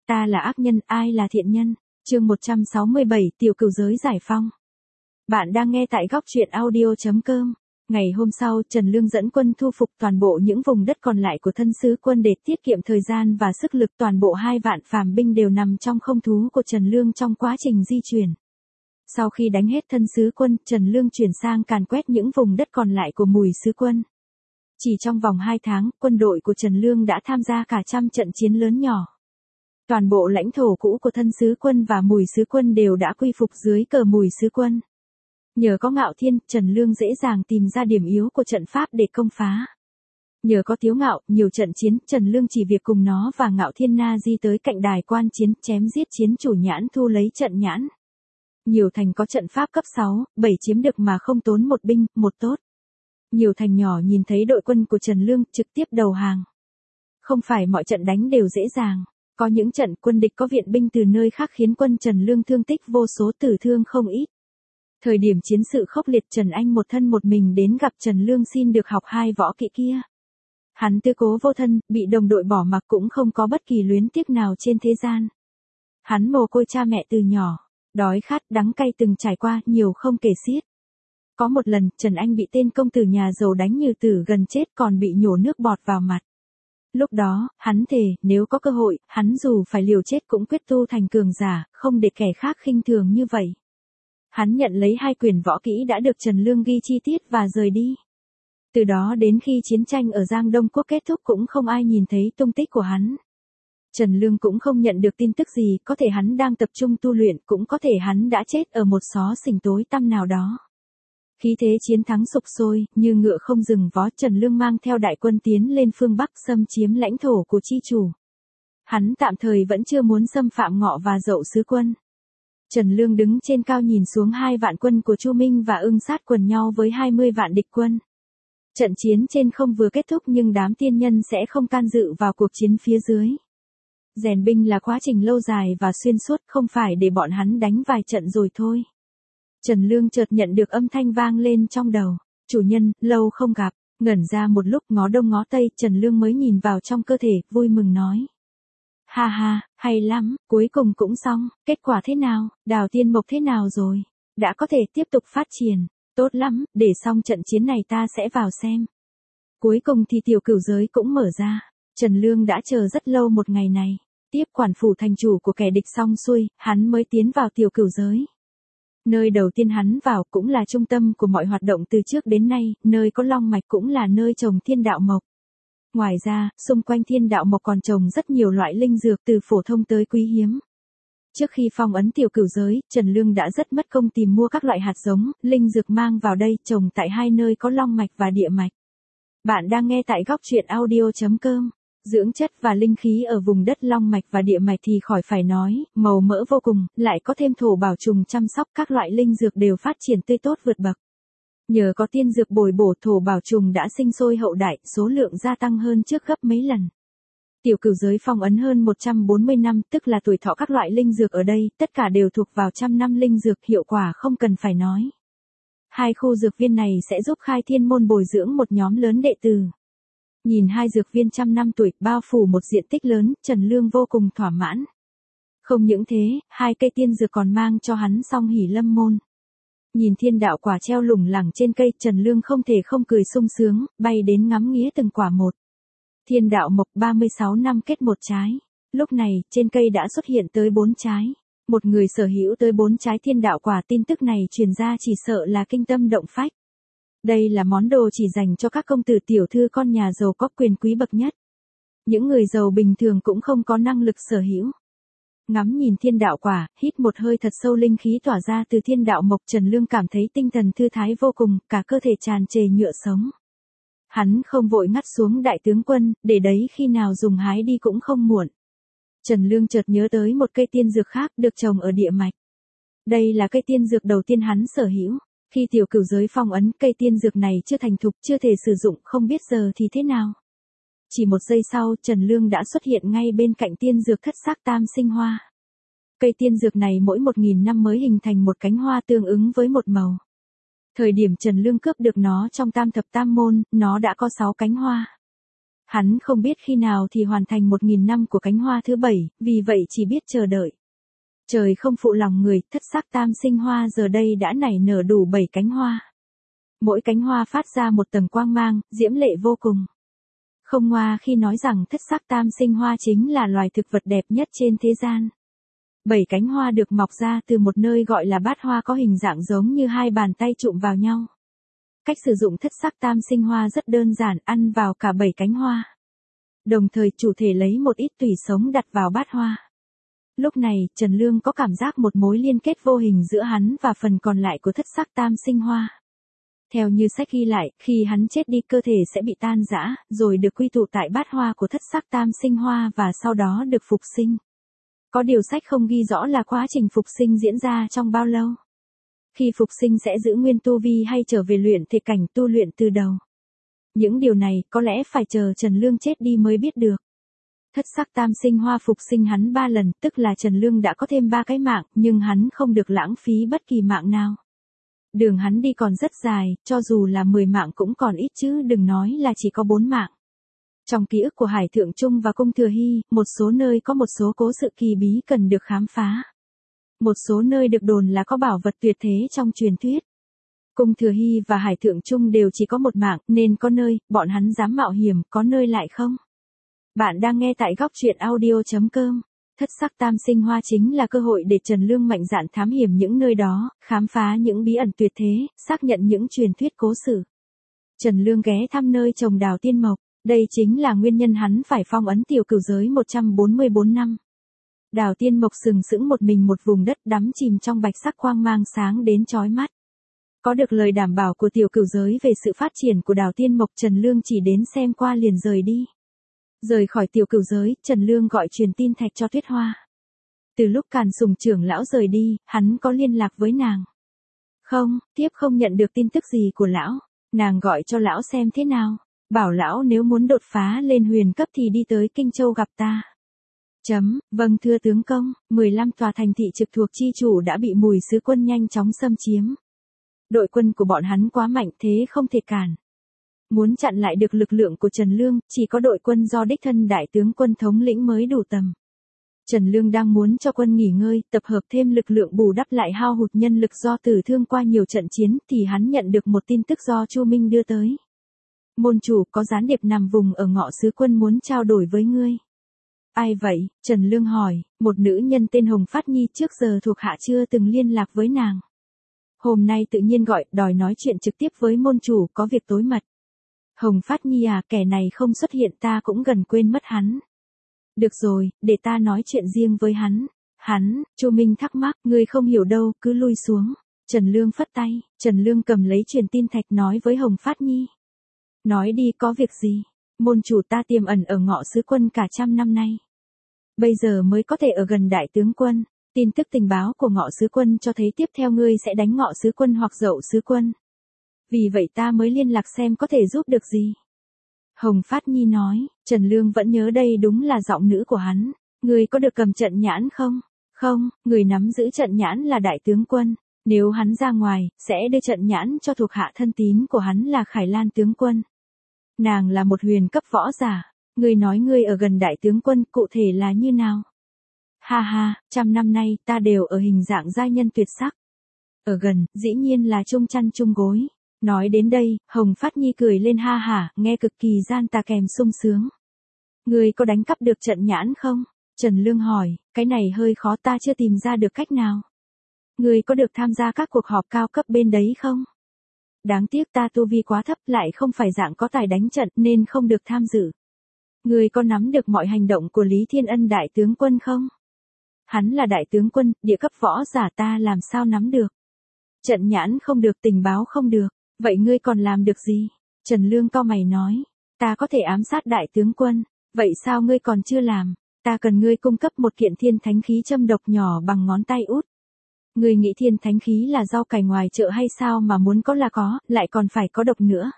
Ta là ác nhân, ai là thiện nhân? Chương 167, Tiểu Cửu Giới giải phong. Bạn đang nghe tại góc truyện audio.com. Ngày hôm sau, Trần Lương dẫn quân thu phục toàn bộ những vùng đất còn lại của thân sứ quân để tiết kiệm thời gian và sức lực. Toàn bộ 2 vạn phàm binh đều nằm trong không thú của Trần Lương trong quá trình di chuyển. Sau khi đánh hết thân sứ quân, Trần Lương chuyển sang càn quét những vùng đất còn lại của Mùi sứ quân. Chỉ trong vòng 2 tháng, quân đội của Trần Lương đã tham gia cả trăm trận chiến lớn nhỏ. Toàn bộ lãnh thổ cũ của thân sứ quân và Mùi sứ quân đều đã quy phục dưới cờ Mùi sứ quân. Nhờ có Ngạo Thiên, Trần Lương dễ dàng tìm ra điểm yếu của trận pháp để công phá. Nhờ có Tiếu Ngạo, nhiều trận chiến, Trần Lương chỉ việc cùng nó và Ngạo Thiên Na di tới cạnh đài quan chiến, chém giết chiến chủ Nhãn thu lấy trận Nhãn. Nhiều thành có trận pháp cấp 6, 7 chiếm được mà không tốn một binh, một tốt. Nhiều thành nhỏ nhìn thấy đội quân của Trần Lương trực tiếp đầu hàng. Không phải mọi trận đánh đều dễ dàng. Có những trận quân địch có viện binh từ nơi khác khiến quân Trần Lương thương tích vô số, tử thương không ít. Thời điểm chiến sự khốc liệt, Trần Anh một thân một mình đến gặp Trần Lương xin được học 2 võ kỹ kia. Hắn tư cố vô thân, bị đồng đội bỏ mặc cũng không có bất kỳ luyến tiếc nào trên thế gian. Hắn mồ côi cha mẹ từ nhỏ, đói khát đắng cay từng trải qua nhiều không kể xiết. Có một lần, Trần Anh bị tên công tử nhà giàu đánh như tử gần chết còn bị nhổ nước bọt vào mặt. Lúc đó, hắn thề, nếu có cơ hội, hắn dù phải liều chết cũng quyết tu thành cường giả, không để kẻ khác khinh thường như vậy. Hắn nhận lấy 2 quyển võ kỹ đã được Trần Lương ghi chi tiết và rời đi. Từ đó đến khi chiến tranh ở Giang Đông Quốc kết thúc cũng không ai nhìn thấy tung tích của hắn. Trần Lương cũng không nhận được tin tức gì, có thể hắn đang tập trung tu luyện, cũng có thể hắn đã chết ở một xó xỉnh tối tăm nào đó. Khí thế chiến thắng sục sôi, như ngựa không dừng vó, Trần Lương mang theo đại quân tiến lên phương Bắc xâm chiếm lãnh thổ của chi chủ. Hắn tạm thời vẫn chưa muốn xâm phạm Ngọ và Dậu sứ quân. Trần Lương đứng trên cao nhìn xuống 2 vạn quân của Chu Minh và Ưng sát quần nhau với 20 vạn địch quân. Trận chiến trên không vừa kết thúc nhưng đám tiên nhân sẽ không can dự vào cuộc chiến phía dưới. Rèn binh là quá trình lâu dài và xuyên suốt, không phải để bọn hắn đánh vài trận rồi thôi. Trần Lương chợt nhận được âm thanh vang lên trong đầu. Chủ nhân, lâu không gặp. Ngẩn ra một lúc, ngó đông ngó tây, Trần Lương mới nhìn vào trong cơ thể, vui mừng nói. Ha ha, hay lắm, cuối cùng cũng xong. Kết quả thế nào, Đào Tiên Mộc thế nào rồi? Đã có thể tiếp tục phát triển. Tốt lắm, để xong trận chiến này ta sẽ vào xem. Cuối cùng thì Tiểu Cửu Giới cũng mở ra. Trần Lương đã chờ rất lâu một ngày này. Tiếp quản phủ thành chủ của kẻ địch xong xuôi, hắn mới tiến vào Tiểu Cửu Giới. Nơi đầu tiên hắn vào cũng là trung tâm của mọi hoạt động từ trước đến nay, nơi có long mạch cũng là nơi trồng thiên đạo mộc. Ngoài ra, xung quanh thiên đạo mộc còn trồng rất nhiều loại linh dược từ phổ thông tới quý hiếm. Trước khi phong ấn Tiểu Cửu Giới, Trần Lương đã rất mất công tìm mua các loại hạt giống, linh dược mang vào đây trồng tại 2 nơi có long mạch và địa mạch. Bạn đang nghe tại góc truyện audio.com. Dưỡng chất và linh khí ở vùng đất long mạch và địa mạch thì khỏi phải nói, màu mỡ vô cùng, lại có thêm thổ bảo trùng chăm sóc, các loại linh dược đều phát triển tươi tốt vượt bậc. Nhờ có tiên dược bồi bổ, thổ bảo trùng đã sinh sôi hậu đại, số lượng gia tăng hơn trước gấp mấy lần. Tiểu Cửu Giới phong ấn hơn 140 năm, tức là tuổi thọ các loại linh dược ở đây, tất cả đều thuộc vào 100 năm linh dược, hiệu quả không cần phải nói. 2 khu dược viên này sẽ giúp Khai Thiên môn bồi dưỡng một nhóm lớn đệ tử. Nhìn 2 dược viên 100 năm tuổi, bao phủ một diện tích lớn, Trần Lương vô cùng thỏa mãn. Không những thế, 2 cây tiên dược còn mang cho hắn Song Hỷ Lâm môn. Nhìn thiên đạo quả treo lủng lẳng trên cây, Trần Lương không thể không cười sung sướng, bay đến ngắm nghía từng quả một. Thiên đạo mộc 36 năm kết một trái. Lúc này, trên cây đã xuất hiện tới 4 trái. Một người sở hữu tới 4 trái thiên đạo quả, tin tức này truyền ra chỉ sợ là kinh tâm động phách. Đây là món đồ chỉ dành cho các công tử tiểu thư con nhà giàu có quyền quý bậc nhất. Những người giàu bình thường cũng không có năng lực sở hữu. Ngắm nhìn thiên đạo quả, hít một hơi thật sâu, linh khí tỏa ra từ thiên đạo mộc, Trần Lương cảm thấy tinh thần thư thái vô cùng, cả cơ thể tràn trề nhựa sống. Hắn không vội ngắt xuống đại tướng quân, để đấy khi nào dùng hái đi cũng không muộn. Trần Lương chợt nhớ tới một cây tiên dược khác được trồng ở địa mạch. Đây là cây tiên dược đầu tiên hắn sở hữu. Khi Tiểu Cửu Giới phong ấn, cây tiên dược này chưa thành thục, chưa thể sử dụng, không biết giờ thì thế nào. Chỉ một giây sau, Trần Lương đã xuất hiện ngay bên cạnh tiên dược thất sắc tam sinh hoa. Cây tiên dược này mỗi 1000 năm mới hình thành một cánh hoa tương ứng với một màu. Thời điểm Trần Lương cướp được nó trong tam thập tam môn, nó đã có 6 cánh hoa. Hắn không biết khi nào thì hoàn thành 1.000 năm của cánh hoa thứ 7, vì vậy chỉ biết chờ đợi. Trời không phụ lòng người, thất sắc tam sinh hoa giờ đây đã nảy nở đủ 7 cánh hoa. Mỗi cánh hoa phát ra một tầng quang mang, diễm lệ vô cùng. Không ngoa khi nói rằng thất sắc tam sinh hoa chính là loài thực vật đẹp nhất trên thế gian. 7 cánh hoa được mọc ra từ một nơi gọi là bát hoa có hình dạng giống như hai bàn tay chụm vào nhau. Cách sử dụng thất sắc tam sinh hoa rất đơn giản, ăn vào cả 7 cánh hoa. Đồng thời chủ thể lấy một ít tủy sống đặt vào bát hoa. Lúc này, Trần Lương có cảm giác một mối liên kết vô hình giữa hắn và phần còn lại của thất sắc tam sinh hoa. Theo như sách ghi lại, khi hắn chết đi cơ thể sẽ bị tan rã, rồi được quy tụ tại bát hoa của thất sắc tam sinh hoa và sau đó được phục sinh. Có điều sách không ghi rõ là quá trình phục sinh diễn ra trong bao lâu. Khi phục sinh sẽ giữ nguyên tu vi hay trở về luyện thể cảnh tu luyện từ đầu. Những điều này có lẽ phải chờ Trần Lương chết đi mới biết được. Thất sắc tam sinh hoa phục sinh hắn 3 lần, tức là Trần Lương đã có thêm 3 cái mạng, nhưng hắn không được lãng phí bất kỳ mạng nào. Đường hắn đi còn rất dài, cho dù là 10 mạng cũng còn ít chứ đừng nói là chỉ có 4 mạng. Trong ký ức của Hải Thượng Trung và Cung Thừa Hy, một số nơi có một số cố sự kỳ bí cần được khám phá. Một số nơi được đồn là có bảo vật tuyệt thế trong truyền thuyết. Cung Thừa Hy và Hải Thượng Trung đều chỉ có một mạng, nên có nơi, bọn hắn dám mạo hiểm, có nơi lại không. Bạn đang nghe tại góc truyện audio.com. Thất sắc tam sinh hoa chính là cơ hội để Trần Lương mạnh dạn thám hiểm những nơi đó, khám phá những bí ẩn tuyệt thế, xác nhận những truyền thuyết cố sự. Trần Lương ghé thăm nơi trồng đào tiên mộc, đây chính là nguyên nhân hắn phải phong ấn tiểu cửu giới 144 năm. Đào tiên mộc sừng sững một mình một vùng đất đắm chìm trong bạch sắc quang mang sáng đến chói mắt. Có được lời đảm bảo của tiểu cửu giới về sự phát triển của đào tiên mộc, Trần Lương chỉ đến xem qua liền rời đi. Rời khỏi tiểu cửu giới, Trần Lương gọi truyền tin thạch cho Tuyết Hoa. Từ lúc Càn Sùng trưởng lão rời đi, hắn có liên lạc với nàng. Không, tiếp không nhận được tin tức gì của lão. Nàng gọi cho lão xem thế nào. Bảo lão nếu muốn đột phá lên huyền cấp thì đi tới Kinh Châu gặp ta. Vâng thưa tướng công, 15 tòa thành thị trực thuộc chi chủ đã bị Mùi Sứ quân nhanh chóng xâm chiếm. Đội quân của bọn hắn quá mạnh thế không thể cản. Muốn chặn lại được lực lượng của Trần Lương, chỉ có đội quân do đích thân đại tướng quân thống lĩnh mới đủ tầm. Trần Lương đang muốn cho quân nghỉ ngơi, tập hợp thêm lực lượng bù đắp lại hao hụt nhân lực do tử thương qua nhiều trận chiến, thì hắn nhận được một tin tức do Chu Minh đưa tới. Môn chủ, có gián điệp nằm vùng ở Ngọ Sứ quân muốn trao đổi với ngươi. Ai vậy? Trần Lương hỏi. Một nữ nhân tên Hồng Phát Nhi, trước giờ thuộc hạ chưa từng liên lạc với nàng. Hôm nay tự nhiên gọi, đòi nói chuyện trực tiếp với môn chủ, có việc tối mật. Hồng Phát Nhi à, kẻ này không xuất hiện ta cũng gần quên mất hắn. Được rồi, để ta nói chuyện riêng với hắn. Hắn, Chu Minh thắc mắc, ngươi không hiểu đâu, cứ lui xuống. Trần Lương phất tay, Trần Lương cầm lấy truyền tin thạch nói với Hồng Phát Nhi. Nói đi, có việc gì? Môn chủ ta tiềm ẩn ở Ngọ Sứ quân cả 100 năm nay. Bây giờ mới có thể ở gần đại tướng quân. Tin tức tình báo của Ngọ Sứ quân cho thấy tiếp theo ngươi sẽ đánh Ngọ Sứ quân hoặc Dậu Sứ quân. Vì vậy ta mới liên lạc xem có thể giúp được gì. Hồng Phát Nhi nói, Trần Lương vẫn nhớ đây đúng là giọng nữ của hắn. Người có được cầm trận nhãn không? Không, người nắm giữ trận nhãn là đại tướng quân. Nếu hắn ra ngoài, sẽ đưa trận nhãn cho thuộc hạ thân tín của hắn là Khải Lan tướng quân. Nàng là một huyền cấp võ giả. Người nói ngươi ở gần đại tướng quân, cụ thể là như nào? Ha ha, 100 năm nay ta đều ở hình dạng giai nhân tuyệt sắc. Ở gần, dĩ nhiên là chung chăn chung gối. Nói đến đây, Hồng Phát Nhi cười lên ha hả, nghe cực kỳ gian tà kèm sung sướng. Ngươi có đánh cắp được trận nhãn không? Trần Lương hỏi, cái này hơi khó, ta chưa tìm ra được cách nào. Ngươi có được tham gia các cuộc họp cao cấp bên đấy không? Đáng tiếc ta tu vi quá thấp, lại không phải dạng có tài đánh trận nên không được tham dự. Ngươi có nắm được mọi hành động của Lý Thiên Ân đại tướng quân không? Hắn là đại tướng quân, địa cấp võ giả, ta làm sao nắm được? Trận nhãn không được, tình báo không được. Vậy ngươi còn làm được gì? Trần Lương cau mày nói. Ta có thể ám sát đại tướng quân. Vậy sao ngươi còn chưa làm? Ta cần ngươi cung cấp một kiện thiên thánh khí châm độc nhỏ bằng ngón tay út. Ngươi nghĩ thiên thánh khí là rau cải ngoài chợ hay sao mà muốn có là có, lại còn phải có độc nữa.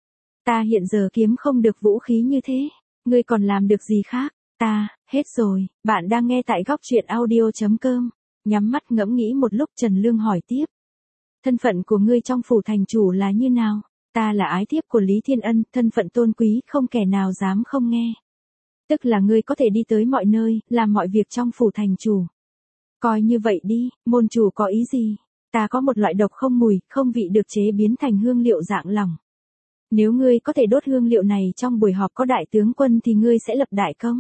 Ta hiện giờ kiếm không được vũ khí như thế. Ngươi còn làm được gì khác? Ta, hết rồi. Bạn đang nghe tại góc truyện audio.com. Nhắm mắt ngẫm nghĩ một lúc, Trần Lương hỏi tiếp. Thân phận của ngươi trong phủ thành chủ là như nào? Ta là ái thiếp của Lý Thiên Ân, thân phận tôn quý không kẻ nào dám không nghe. Tức là ngươi có thể đi tới mọi nơi, làm mọi việc trong phủ thành chủ. Coi như vậy đi, môn chủ có ý gì? Ta có một loại độc không mùi, không vị được chế biến thành hương liệu dạng lỏng. Nếu ngươi có thể đốt hương liệu này trong buổi họp có đại tướng quân thì ngươi sẽ lập đại công.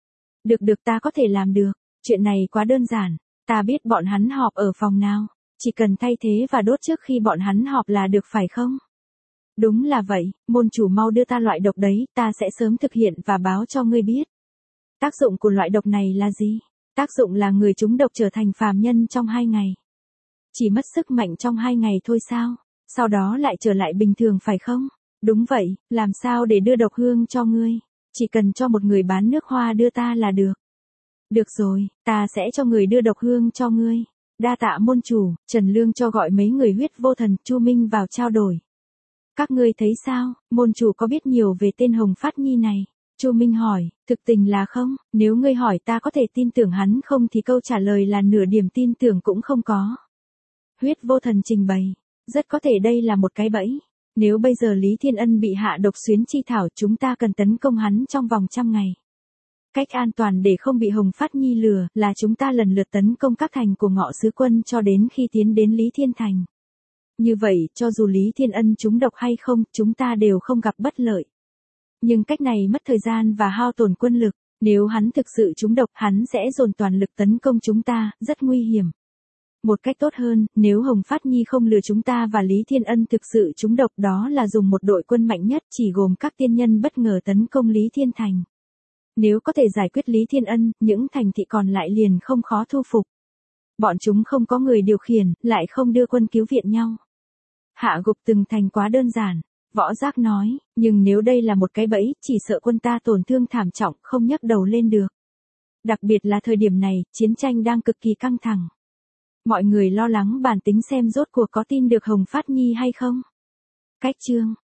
Được ta có thể làm được, chuyện này quá đơn giản, ta biết bọn hắn họp ở phòng nào, chỉ cần thay thế và đốt trước khi bọn hắn họp là được phải không? Đúng là vậy, môn chủ mau đưa ta loại độc đấy, ta sẽ sớm thực hiện và báo cho ngươi biết. Tác dụng của loại độc này là gì? Tác dụng là người trúng độc trở thành phàm nhân trong 2 ngày. Chỉ mất sức mạnh trong 2 ngày thôi sao? Sau đó lại trở lại bình thường phải không? Đúng vậy, làm sao để đưa độc hương cho ngươi? Chỉ cần cho một người bán nước hoa đưa ta là được. Được rồi, ta sẽ cho người đưa độc hương cho ngươi. Đa tạ môn chủ, Trần Lương cho gọi mấy người huyết vô thần, Chu Minh vào trao đổi. Các ngươi thấy sao, môn chủ có biết nhiều về tên Hồng Phát Nhi này? Chu Minh hỏi, thực tình là không, nếu ngươi hỏi ta có thể tin tưởng hắn không thì câu trả lời là nửa điểm tin tưởng cũng không có. Huyết vô thần trình bày, rất có thể đây là một cái bẫy. Nếu bây giờ Lý Thiên Ân bị hạ độc xuyến chi thảo chúng ta cần tấn công hắn trong vòng 100 ngày. Cách an toàn để không bị Hồng Phát Nhi lừa là chúng ta lần lượt tấn công các thành của Ngọ Sứ Quân cho đến khi tiến đến Lý Thiên Thành. Như vậy, cho dù Lý Thiên Ân trúng độc hay không, chúng ta đều không gặp bất lợi. Nhưng cách này mất thời gian và hao tổn quân lực, nếu hắn thực sự trúng độc, hắn sẽ dồn toàn lực tấn công chúng ta, rất nguy hiểm. Một cách tốt hơn, nếu Hồng Phát Nhi không lừa chúng ta và Lý Thiên Ân thực sự trúng độc đó là dùng một đội quân mạnh nhất chỉ gồm các tiên nhân bất ngờ tấn công Lý Thiên Thành. Nếu có thể giải quyết Lý Thiên Ân, những thành thị còn lại liền không khó thu phục. Bọn chúng không có người điều khiển, lại không đưa quân cứu viện nhau. Hạ gục từng thành quá đơn giản, Võ Giác nói, nhưng nếu đây là một cái bẫy, chỉ sợ quân ta tổn thương thảm trọng, không nhấc đầu lên được. Đặc biệt là thời điểm này, chiến tranh đang cực kỳ căng thẳng. Mọi người lo lắng bàn tính xem rốt cuộc có tin được Hồng Phát Nhi hay không. Cách chương